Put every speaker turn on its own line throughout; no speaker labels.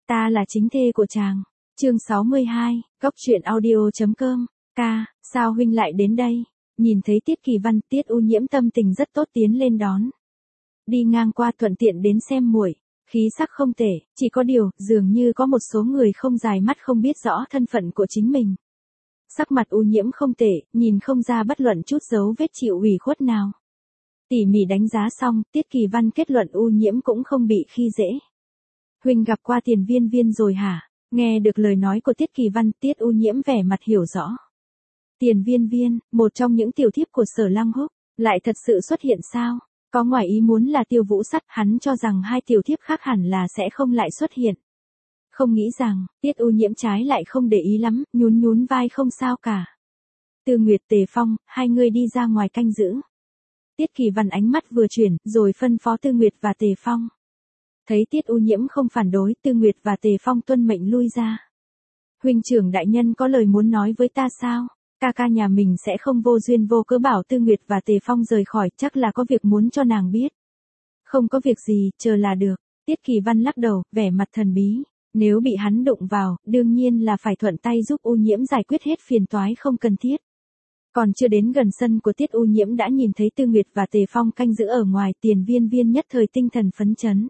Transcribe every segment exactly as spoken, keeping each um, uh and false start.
Ta là chính thê của chàng. Chương sáu mươi hai, Góc truyện audio.com. Ca, sao huynh lại đến đây? Nhìn thấy Tiết Kỳ Văn, Tiết U Nhiễm tâm tình rất tốt tiến lên đón. Đi ngang qua thuận tiện đến xem muội, khí sắc không tệ, chỉ có điều, dường như có một số người không dài mắt không biết rõ thân phận của chính mình. Sắc mặt U Nhiễm không tệ, nhìn không ra bất luận chút dấu vết chịu ủy khuất nào. Tỉ mỉ đánh giá xong, Tiết Kỳ Văn kết luận U Nhiễm cũng không bị khi dễ. Huynh gặp qua Tiền Viên Viên rồi hả? Nghe được lời nói của Tiết Kỳ Văn, Tiết U Nhiễm vẻ mặt hiểu rõ. Tiền Viên Viên, một trong những tiểu thiếp của Sở Lăng Húc, lại thật sự xuất hiện sao? Có ngoài ý muốn là Tiêu Vũ Sắt, hắn cho rằng hai tiểu thiếp khác hẳn là sẽ không lại xuất hiện. Không nghĩ rằng, Tiết U Nhiễm trái lại không để ý lắm, nhún nhún vai không sao cả. Tư Nguyệt, Tề Phong, hai người đi ra ngoài canh giữ. Tiết Kỳ Văn ánh mắt vừa chuyển, rồi phân phó Tư Nguyệt và Tề Phong. Thấy Tiết U Nhiễm không phản đối, Tư Nguyệt và Tề Phong tuân mệnh lui ra. Huynh trưởng đại nhân có lời muốn nói với ta sao? Ca ca nhà mình sẽ không vô duyên vô cớ bảo Tư Nguyệt và Tề Phong rời khỏi, chắc là có việc muốn cho nàng biết. Không có việc gì, chờ là được. Tiết Kỳ Văn lắc đầu, vẻ mặt thần bí. Nếu bị hắn đụng vào, đương nhiên là phải thuận tay giúp U Nhiễm giải quyết hết phiền toái không cần thiết. Còn chưa đến gần sân của Tiết U Nhiễm đã nhìn thấy Tư Nguyệt và Tề Phong canh giữ ở ngoài, Tiền Viên Viên nhất thời tinh thần phấn chấn.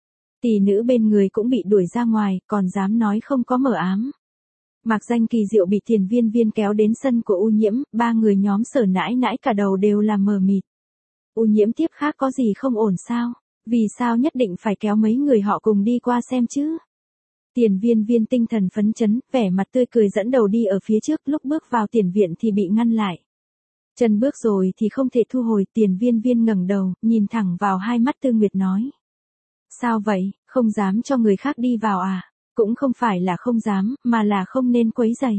Tỷ nữ bên người cũng bị đuổi ra ngoài, còn dám nói không có mờ ám. Mạc Danh Kỳ Diệu bị Tiền Viên Viên kéo đến sân của U Nhiễm, ba người nhóm Sở nãi nãi cả đầu đều là mờ mịt. U Nhiễm tiếp khác có gì không ổn sao? Vì sao nhất định phải kéo mấy người họ cùng đi qua xem chứ? Tiền Viên Viên tinh thần phấn chấn, vẻ mặt tươi cười dẫn đầu đi ở phía trước, lúc bước vào tiền viện thì bị ngăn lại. Chân bước rồi thì không thể thu hồi, Tiền Viên Viên ngẩng đầu, nhìn thẳng vào hai mắt Tư Nguyệt nói. Sao vậy, không dám cho người khác đi vào à? Cũng không phải là không dám, mà là không nên quấy rầy.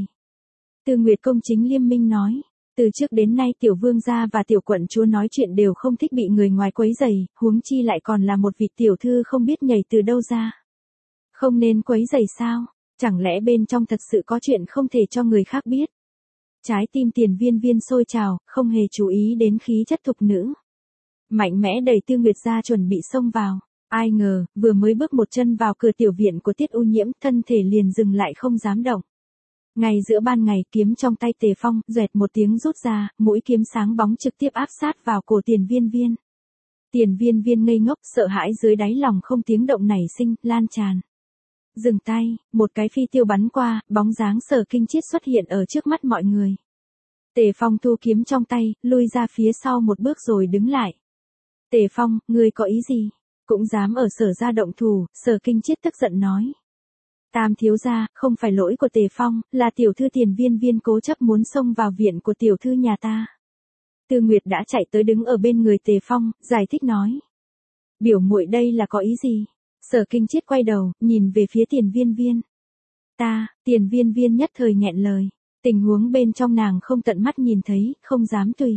Tư Nguyệt công chính liêm minh nói. Từ trước đến nay tiểu vương gia và tiểu quận chúa nói chuyện đều không thích bị người ngoài quấy rầy, huống chi lại còn là một vị tiểu thư không biết nhảy từ đâu ra. Không nên quấy rầy sao? Chẳng lẽ bên trong thật sự có chuyện không thể cho người khác biết? Trái tim Tiền Viên Viên sôi trào, không hề chú ý đến khí chất thục nữ. Mạnh mẽ đẩy Tư Nguyệt ra chuẩn bị xông vào. Ai ngờ, vừa mới bước một chân vào cửa tiểu viện của Tiết U Nhiễm, thân thể liền dừng lại không dám động. Ngay giữa ban ngày, kiếm trong tay Tề Phong, doẹt một tiếng rút ra, mũi kiếm sáng bóng trực tiếp áp sát vào cổ Tiền Viên Viên. Tiền Viên Viên ngây ngốc, sợ hãi dưới đáy lòng không tiếng động nảy sinh, lan tràn. Dừng tay, một cái phi tiêu bắn qua, bóng dáng Sở Kinh Chiết xuất hiện ở trước mắt mọi người. Tề Phong thu kiếm trong tay, lui ra phía sau một bước rồi đứng lại. Tề Phong, ngươi có ý gì? Cũng dám ở Sở gia động thủ, Sở Kinh Chiết tức giận nói. Tam thiếu gia, không phải lỗi của Tề Phong, là tiểu thư Tiền Viên Viên cố chấp muốn xông vào viện của tiểu thư nhà ta. Tư Nguyệt đã chạy tới đứng ở bên người Tề Phong, giải thích nói. Biểu muội đây là có ý gì? Sở Kinh Chiết quay đầu, nhìn về phía Tiền Viên Viên. Ta, Tiền Viên Viên nhất thời nghẹn lời. Tình huống bên trong nàng không tận mắt nhìn thấy, không dám tùy.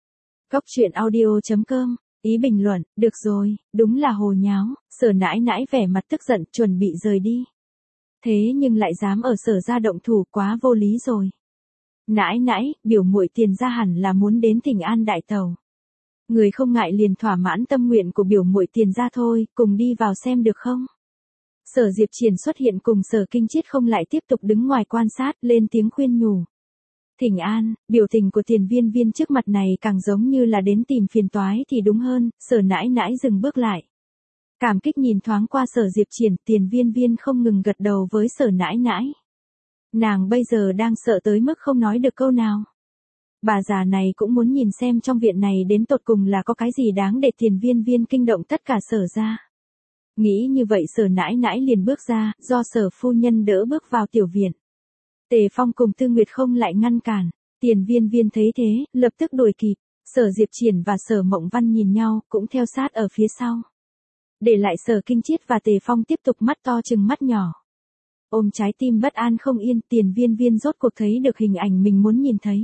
Góc truyện audio.com. Ý bình luận, được rồi, đúng là hồ nháo, Sở nãi nãi vẻ mặt tức giận, chuẩn bị rời đi. Thế nhưng lại dám ở Sở gia động thủ, quá vô lý rồi. Nãi nãi, biểu muội Tiền gia hẳn là muốn đến Thịnh An đại tàu. Người không ngại liền thỏa mãn tâm nguyện của biểu muội Tiền gia thôi, cùng đi vào xem được không? Sở Diệp Triển xuất hiện cùng Sở Kinh Chiết không lại tiếp tục đứng ngoài quan sát, lên tiếng khuyên nhủ. Thịnh An, biểu tình của Tiền Viên Viên trước mặt này càng giống như là đến tìm phiền toái thì đúng hơn, Sở nãi nãi dừng bước lại. Cảm kích nhìn thoáng qua Sở Diệp Triển, Tiền Viên Viên không ngừng gật đầu với Sở nãi nãi. Nàng bây giờ đang sợ tới mức không nói được câu nào. Bà già này cũng muốn nhìn xem trong viện này đến tột cùng là có cái gì đáng để Tiền Viên Viên kinh động tất cả Sở ra. Nghĩ như vậy Sở nãi nãi liền bước ra, do Sở phu nhân đỡ bước vào tiểu viện. Tề Phong cùng Tư Nguyệt không lại ngăn cản, Tiền Viên Viên thấy thế, lập tức đuổi kịp, Sở Diệp Triển và Sở Mộng Văn nhìn nhau, cũng theo sát ở phía sau. Để lại Sở Kinh Chiết và Tề Phong tiếp tục mắt to chừng mắt nhỏ. Ôm trái tim bất an không yên, Tiền Viên Viên rốt cuộc thấy được hình ảnh mình muốn nhìn thấy.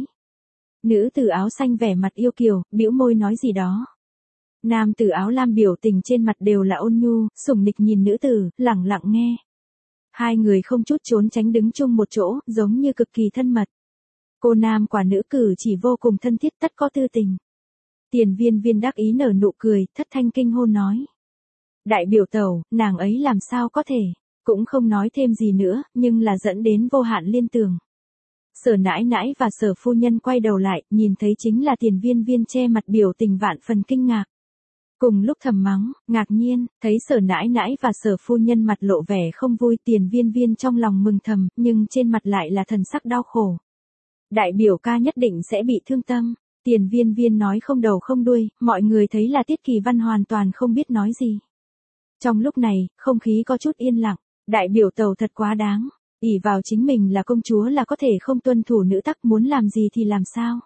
Nữ tử áo xanh vẻ mặt yêu kiều, bĩu môi nói gì đó. Nam tử áo lam biểu tình trên mặt đều là ôn nhu, sủng nịch nhìn nữ tử, lẳng lặng nghe. Hai người không chút trốn tránh đứng chung một chỗ, giống như cực kỳ thân mật. Cô nam quả nữ cử chỉ vô cùng thân thiết, tất có tư tình. Tiền Viên Viên đắc ý nở nụ cười, thất thanh kinh hô nói. Đại biểu tẩu, nàng ấy làm sao có thể. Cũng không nói thêm gì nữa, nhưng là dẫn đến vô hạn liên tưởng. Sở nãi nãi và sở phu nhân quay đầu lại, nhìn thấy chính là Tiền Viên Viên che mặt biểu tình vạn phần kinh ngạc. Cùng lúc thầm mắng, ngạc nhiên, thấy sở nãi nãi và sở phu nhân mặt lộ vẻ không vui, Tiền Viên Viên trong lòng mừng thầm, nhưng trên mặt lại là thần sắc đau khổ. Đại biểu ca nhất định sẽ bị thương tâm. Tiền Viên Viên nói không đầu không đuôi, mọi người thấy là Tiết Kỳ Văn hoàn toàn không biết nói gì. Trong lúc này, không khí có chút yên lặng, đại biểu tàu thật quá đáng, ỷ vào chính mình là công chúa là có thể không tuân thủ nữ tắc, muốn làm gì thì làm sao.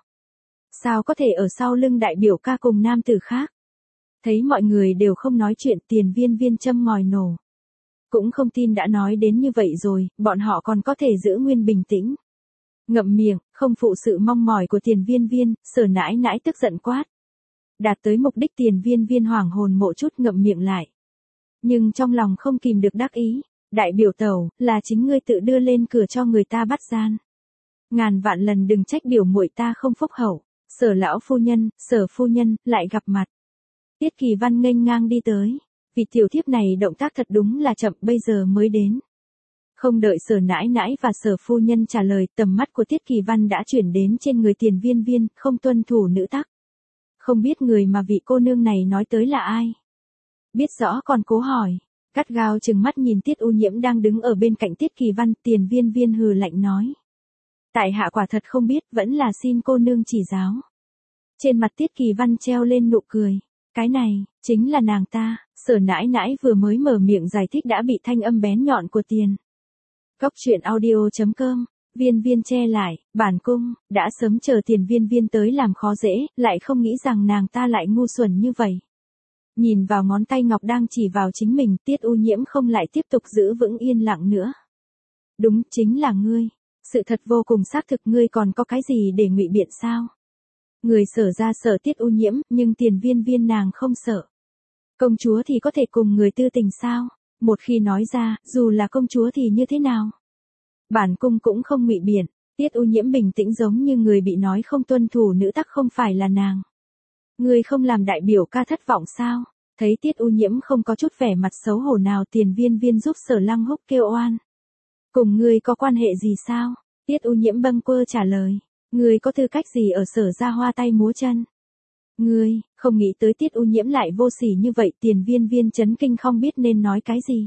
Sao có thể ở sau lưng đại biểu ca cùng nam tử khác. Thấy mọi người đều không nói chuyện, Tiền Viên Viên châm ngòi nổ. Cũng không tin đã nói đến như vậy rồi, bọn họ còn có thể giữ nguyên bình tĩnh. Ngậm miệng, không phụ sự mong mỏi của Tiền Viên Viên, sở nãi nãi tức giận quát. Đạt tới mục đích, Tiền Viên Viên hoảng hồn một chút ngậm miệng lại. Nhưng trong lòng không kìm được đắc ý, đại biểu tẩu, là chính ngươi tự đưa lên cửa cho người ta bắt gian. Ngàn vạn lần đừng trách biểu muội ta không phúc hậu. Sở lão phu nhân, sở phu nhân, lại gặp mặt. Tiết Kỳ Văn nghênh ngang đi tới. Vì tiểu thiếp này động tác thật đúng là chậm, bây giờ mới đến. Không đợi sở nãi nãi và sở phu nhân trả lời, tầm mắt của Tiết Kỳ Văn đã chuyển đến trên người Tiền Viên Viên, không tuân thủ nữ tắc. Không biết người mà vị cô nương này nói tới là ai. Biết rõ còn cố hỏi. Gắt gao trừng mắt nhìn Tiết U Nhiễm đang đứng ở bên cạnh Tiết Kỳ Văn, Tiền Viên Viên hừ lạnh nói. Tại hạ quả thật không biết, vẫn là xin cô nương chỉ giáo. Trên mặt Tiết Kỳ Văn treo lên nụ cười. Cái này, chính là nàng ta. Sở nãi nãi vừa mới mở miệng giải thích đã bị thanh âm bén nhọn của Tiền. Góc truyện audio chấm com, Viên Viên che lại, bản cung, đã sớm chờ Tiền Viên Viên tới làm khó dễ, lại không nghĩ rằng nàng ta lại ngu xuẩn như vậy. Nhìn vào ngón tay ngọc đang chỉ vào chính mình, Tiết U Nhiễm không lại tiếp tục giữ vững yên lặng nữa. Đúng, chính là ngươi. Sự thật vô cùng xác thực, ngươi còn có cái gì để ngụy biện sao? Người sở ra sợ Tiết U Nhiễm, nhưng Tiền Viên Viên nàng không sợ. Công chúa thì có thể cùng người tư tình sao? Một khi nói ra, dù là công chúa thì như thế nào? Bản cung cũng không ngụy biện. Tiết U Nhiễm bình tĩnh giống như người bị nói không tuân thủ nữ tắc không phải là nàng. Ngươi không làm đại biểu ca thất vọng sao? Thấy Tiết U Nhiễm không có chút vẻ mặt xấu hổ nào, Tiền Viên Viên giúp Sở Lăng Húc kêu oan. Cùng ngươi có quan hệ gì sao? Tiết U Nhiễm bâng quơ trả lời. Ngươi có tư cách gì ở Sở ra hoa tay múa chân? Ngươi, không nghĩ tới Tiết U Nhiễm lại vô sỉ như vậy, Tiền Viên Viên chấn kinh không biết nên nói cái gì.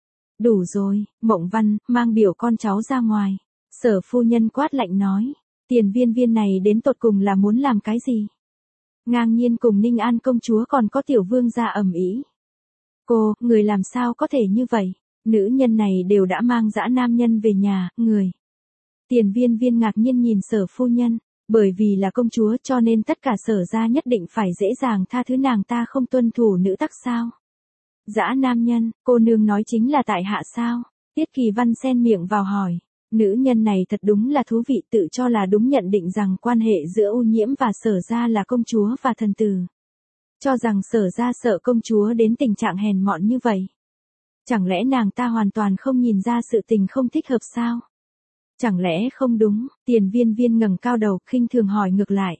Đủ rồi, Mộng Văn, mang biểu con cháu ra ngoài. Sở phu nhân quát lạnh nói. Tiền Viên Viên này đến tột cùng là muốn làm cái gì? Ngang nhiên cùng Ninh An công chúa còn có tiểu vương gia ầm ĩ. Cô, người làm sao có thể như vậy? Nữ nhân này đều đã mang dã nam nhân về nhà, người. Tiền Viên Viên ngạc nhiên nhìn sở phu nhân, bởi vì là công chúa cho nên tất cả sở gia nhất định phải dễ dàng tha thứ nàng ta không tuân thủ nữ tắc sao? Dã nam nhân, cô nương nói chính là tại hạ sao? Tiết Kỳ Văn xen miệng vào hỏi. Nữ nhân này thật đúng là thú vị, tự cho là đúng nhận định rằng quan hệ giữa U Nhiễm và sở gia là công chúa và thần tử. Cho rằng sở gia sợ công chúa đến tình trạng hèn mọn như vậy. Chẳng lẽ nàng ta hoàn toàn không nhìn ra sự tình không thích hợp sao? Chẳng lẽ không đúng? Tiền Viên Viên ngẩng cao đầu, khinh thường hỏi ngược lại.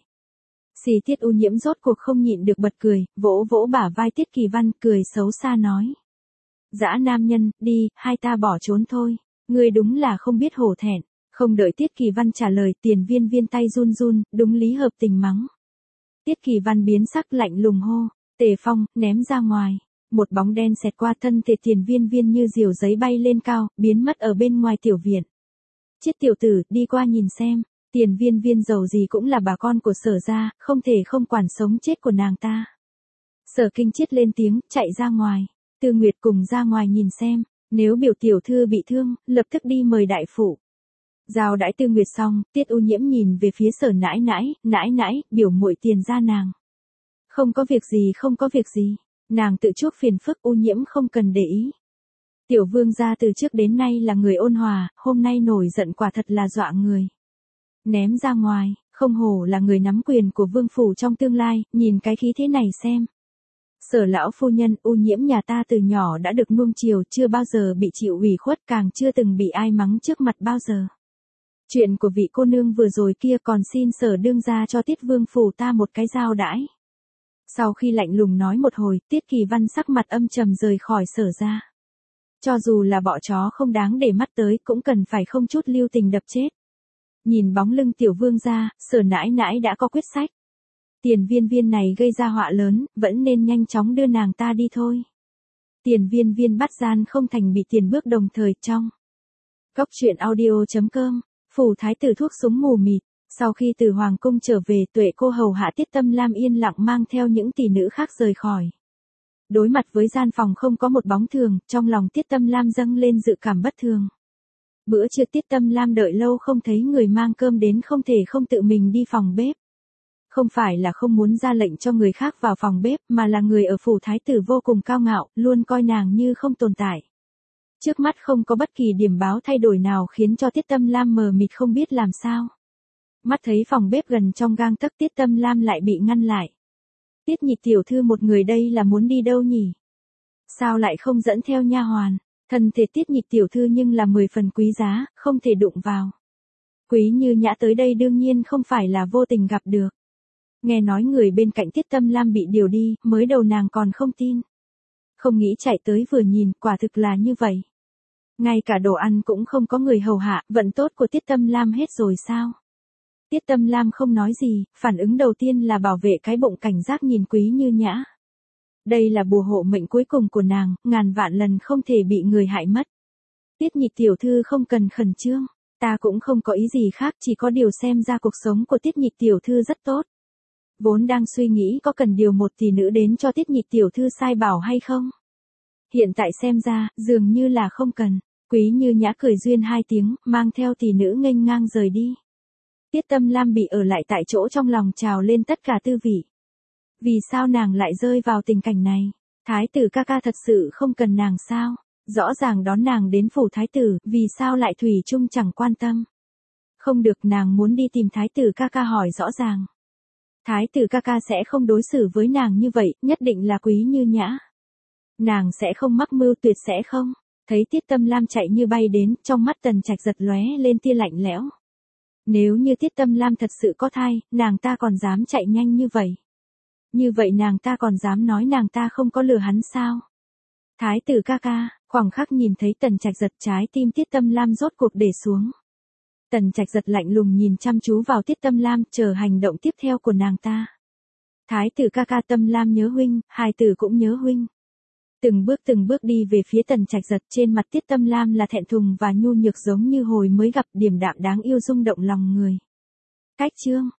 Xì Tiết U Nhiễm rốt cuộc không nhịn được bật cười, vỗ vỗ bả vai Tiết Kỳ Văn, cười xấu xa nói. Dã nam nhân, đi, hai ta bỏ trốn thôi. Ngươi đúng là không biết hổ thẹn. Không đợi Tiết Kỳ Văn trả lời, Tiền Viên Viên tay run run, đúng lý hợp tình mắng. Tiết Kỳ Văn biến sắc lạnh lùng hô. Tề Phong, ném ra ngoài. Một bóng đen xẹt qua thân thể Tiền Viên Viên như diều giấy bay lên cao, biến mất ở bên ngoài tiểu viện. Chết tiểu tử, đi qua nhìn xem. Tiền Viên Viên giàu gì cũng là bà con của sở gia, không thể không quản sống chết của nàng ta. Sở Kinh Chiết lên tiếng, chạy ra ngoài. Tư Nguyệt cùng ra ngoài nhìn xem. Nếu biểu tiểu thư bị thương, lập tức đi mời đại phụ. Giao đãi Tư Nguyệt xong, Tiết U Nhiễm nhìn về phía sở nãi nãi, nãi nãi, biểu muội tiền ra nàng. Không có việc gì, không có việc gì. Nàng tự chuốc phiền phức, U Nhiễm không cần để ý. Tiểu vương gia từ trước đến nay là người ôn hòa, hôm nay nổi giận quả thật là dọa người. Ném ra ngoài, không hổ là người nắm quyền của vương phủ trong tương lai, nhìn cái khí thế này xem. Sở lão phu nhân, U Nhiễm nhà ta từ nhỏ đã được nuông chiều, chưa bao giờ bị chịu ủy khuất, càng chưa từng bị ai mắng trước mặt bao giờ. Chuyện của vị cô nương vừa rồi kia còn xin sở đương gia cho Tiết vương phủ ta một cái giao đãi. Sau khi lạnh lùng nói một hồi, Tiết Kỳ Văn sắc mặt âm trầm rời khỏi sở ra. Cho dù là bọ chó không đáng để mắt tới cũng cần phải không chút lưu tình đập chết. Nhìn bóng lưng tiểu vương gia, Sở nãi nãi đã có quyết sách. Tiền viên viên này gây ra họa lớn, vẫn nên nhanh chóng đưa nàng ta đi thôi. Tiền viên viên bắt gian không thành bị tiền bước đồng thời trong. Cốc truyện audio chấm com, phủ thái tử thuốc súng mù mịt. Sau khi từ hoàng cung trở về, Tuệ cô hầu hạ Tiết Tâm Lam yên lặng mang theo những tỷ nữ khác rời khỏi. Đối mặt với gian phòng không có một bóng thường, trong lòng Tiết Tâm Lam dâng lên dự cảm bất thường. Bữa trưa Tiết Tâm Lam đợi lâu không thấy người mang cơm đến, không thể không tự mình đi phòng bếp. Không phải là không muốn ra lệnh cho người khác vào phòng bếp, mà là người ở phủ thái tử vô cùng cao ngạo, luôn coi nàng như không tồn tại. Trước mắt không có bất kỳ điểm báo thay đổi nào khiến cho Tiết Tâm Lam mờ mịt không biết làm sao. Mắt thấy phòng bếp gần trong gang tấc, Tiết Tâm Lam lại bị ngăn lại. Tiết Nhị tiểu thư một người đây là muốn đi đâu nhỉ? Sao lại không dẫn theo nha hoàn? Thân thể Tiết Nhị tiểu thư nhưng là mười phần quý giá, không thể đụng vào. Quý Như Nhã tới đây đương nhiên không phải là vô tình gặp được. Nghe nói người bên cạnh Tiết Tâm Lam bị điều đi, mới đầu nàng còn không tin. Không nghĩ chạy tới vừa nhìn, quả thực là như vậy. Ngay cả đồ ăn cũng không có người hầu hạ, vận tốt của Tiết Tâm Lam hết rồi sao? Tiết Tâm Lam không nói gì, phản ứng đầu tiên là bảo vệ cái bụng, cảnh giác nhìn Quý Như Nhã. Đây là bùa hộ mệnh cuối cùng của nàng, ngàn vạn lần không thể bị người hại mất. Tiết Nhị tiểu thư không cần khẩn trương, ta cũng không có ý gì khác, chỉ có điều xem ra cuộc sống của Tiết Nhị tiểu thư rất tốt. Vốn đang suy nghĩ có cần điều một tỷ nữ đến cho Tiết Nhị tiểu thư sai bảo hay không. Hiện tại xem ra, dường như là không cần. Quý Như Nhã cười duyên hai tiếng, mang theo tỷ nữ nghênh ngang rời đi. Tiết Tâm Lam bị ở lại tại chỗ, trong lòng trào lên tất cả tư vị. Vì sao nàng lại rơi vào tình cảnh này? Thái tử ca ca thật sự không cần nàng sao? Rõ ràng đón nàng đến phủ thái tử, vì sao lại thủy chung chẳng quan tâm? Không được, nàng muốn đi tìm thái tử ca ca hỏi rõ ràng. Thái tử ca ca sẽ không đối xử với nàng như vậy, nhất định là Quý Như Nhã. Nàng sẽ không mắc mưu, tuyệt sẽ không. Thấy Tiết Tâm Lam chạy như bay đến, trong mắt Tần Trạch giật lóe lên tia lạnh lẽo. Nếu như Tiết Tâm Lam thật sự có thai, nàng ta còn dám chạy nhanh như vậy. Như vậy nàng ta còn dám nói nàng ta không có lừa hắn sao? Thái tử ca ca, khoảng khắc nhìn thấy Tần Trạch giật, trái tim Tiết Tâm Lam rốt cuộc để xuống. Tần Trạch giật lạnh lùng nhìn chăm chú vào Tiết Tâm Lam, chờ hành động tiếp theo của nàng ta. Thái tử ca ca, Tâm Lam nhớ huynh, hài tử cũng nhớ huynh. Từng bước từng bước đi về phía Tần Trạch giật, trên mặt Tiết Tâm Lam là thẹn thùng và nhu nhược giống như hồi mới gặp, điềm đạm đáng yêu rung động lòng người. Cách chương